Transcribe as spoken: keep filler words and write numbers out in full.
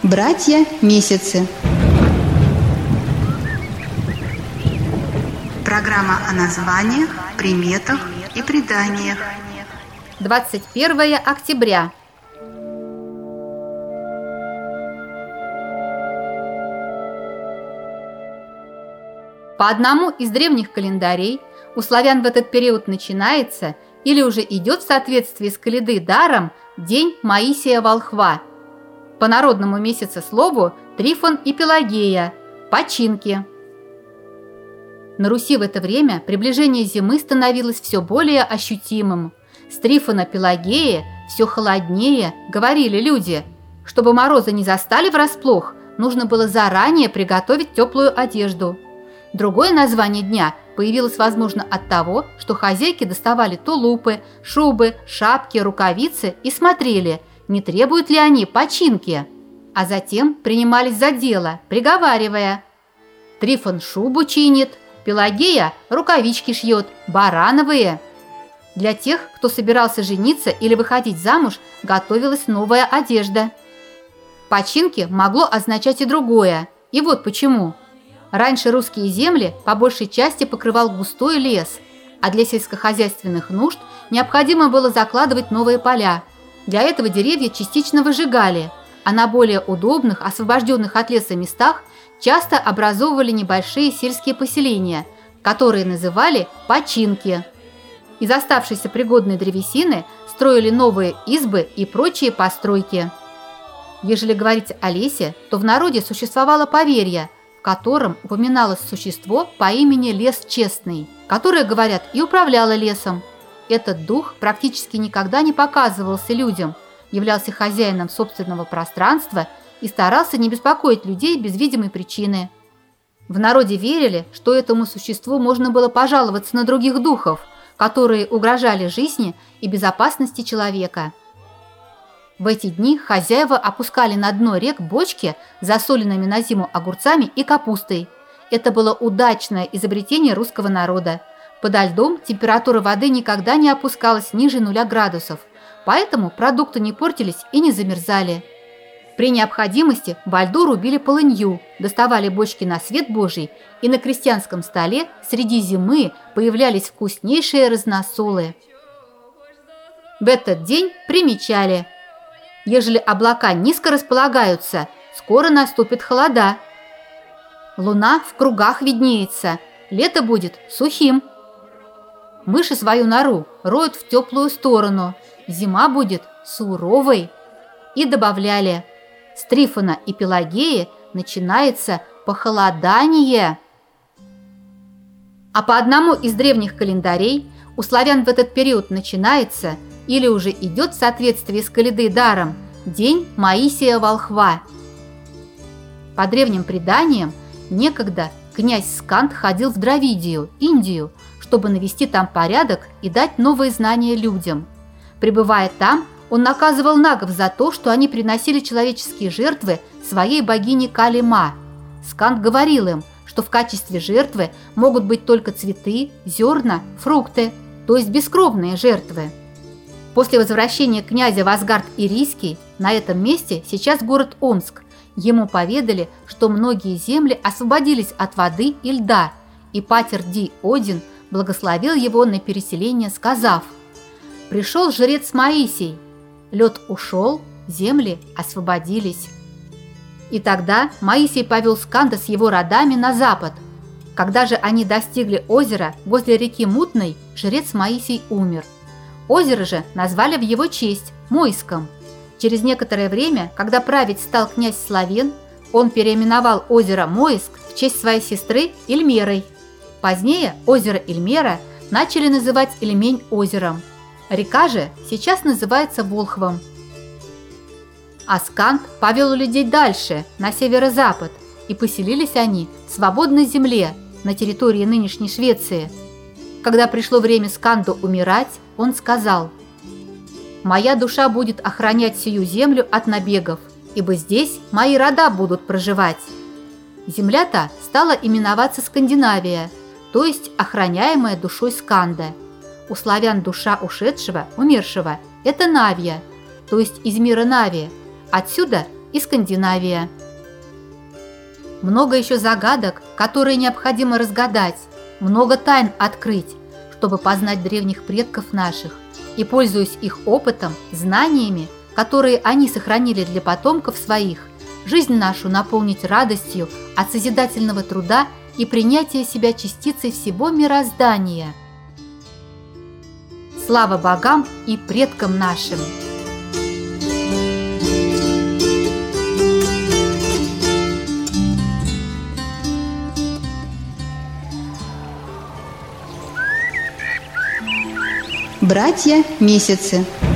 Братья Месяцы. Программа о названиях, приметах и преданиях. двадцать первое октября. По одному из древних календарей у славян в этот период начинается или уже идет в соответствии с коляды даром день Моисия Волхва. По народному месяцеслову Трифон и Пелагея – починки. На Руси в это время приближение зимы становилось все более ощутимым. С Трифона Пелагеи все холоднее, говорили люди. Чтобы морозы не застали врасплох, нужно было заранее приготовить теплую одежду. Другое название дня появилось, возможно, от того, что хозяйки доставали тулупы, шубы, шапки, рукавицы и смотрели, не требуют ли они починки, а затем принимались за дело, приговаривая: Трифон шубу чинит, Пелагея рукавички шьет, барановые. Для тех, кто собирался жениться или выходить замуж, готовилась новая одежда. Починки могло означать и другое, и вот почему. Раньше русские земли по большей части покрывал густой лес, а для сельскохозяйственных нужд необходимо было закладывать новые поля. Для этого деревья частично выжигали, а на более удобных, освобожденных от леса местах часто образовывали небольшие сельские поселения, которые называли починки. Из оставшейся пригодной древесины строили новые избы и прочие постройки. Ежели говорить о лесе, то в народе существовало поверье, в котором упоминалось существо по имени Лес Честный, которое, говорят, и управляло лесом. Этот дух практически никогда не показывался людям, являлся хозяином собственного пространства и старался не беспокоить людей без видимой причины. В народе верили, что этому существу можно было пожаловаться на других духов, которые угрожали жизни и безопасности человека. В эти дни хозяева опускали на дно рек бочки с засоленными на зиму огурцами и капустой. Это было удачное изобретение русского народа. Подо льдом температура воды никогда не опускалась ниже нуля градусов, поэтому продукты не портились и не замерзали. При необходимости во льду рубили полынью, доставали бочки на свет Божий, и на крестьянском столе среди зимы появлялись вкуснейшие разносолы. В этот день примечали: ежели облака низко располагаются, скоро наступит холода. Луна в кругах виднеется, лето будет сухим. Мыши свою нору роют в теплую сторону, зима будет суровой. И добавляли: с Трифона и Пелагеи начинается похолодание. А по одному из древних календарей у славян в этот период начинается или уже идет в соответствии с колядой даром день Моисия Волхва. По древним преданиям, некогда князь Сканд ходил в Дравидию, Индию, чтобы навести там порядок и дать новые знания людям. Пребывая там, он наказывал нагов за то, что они приносили человеческие жертвы своей богине Кали-Ма. Сканд говорил им, что в качестве жертвы могут быть только цветы, зерна, фрукты, то есть бескровные жертвы. После возвращения князя в Асгард-Ирийский на этом месте сейчас город Омск. Ему поведали, что многие земли освободились от воды и льда, и патер Ди Один благословил его на переселение, сказав: «Пришел жрец Моисей, лед ушел, земли освободились». И тогда Моисей повел Сканда с его родами на запад. Когда же они достигли озера возле реки Мутной, жрец Моисей умер. Озеро же назвали в его честь Мойском. Через некоторое время, когда править стал князь Славен, он переименовал озеро Моиск в честь своей сестры Ильмерой. Позднее озеро Ильмера начали называть Ильмень озером. Река же сейчас называется Волхвом. А Сканд повел людей дальше, на северо-запад, и поселились они в свободной земле на территории нынешней Швеции. Когда пришло время Сканду умирать, он сказал: «Моя душа будет охранять сию землю от набегов, ибо здесь мои рода будут проживать». Земля-то стала именоваться Скандинавия, то есть охраняемая душой Сканда. У славян душа ушедшего, умершего – это Навия, то есть из мира Нави. Отсюда и Скандинавия. Много еще загадок, которые необходимо разгадать, много тайн открыть, чтобы познать древних предков наших и, пользуясь их опытом, знаниями, которые они сохранили для потомков своих, жизнь нашу наполнить радостью от созидательного труда и принятия себя частицей всего мироздания. Слава богам и предкам нашим! Братья месяцы.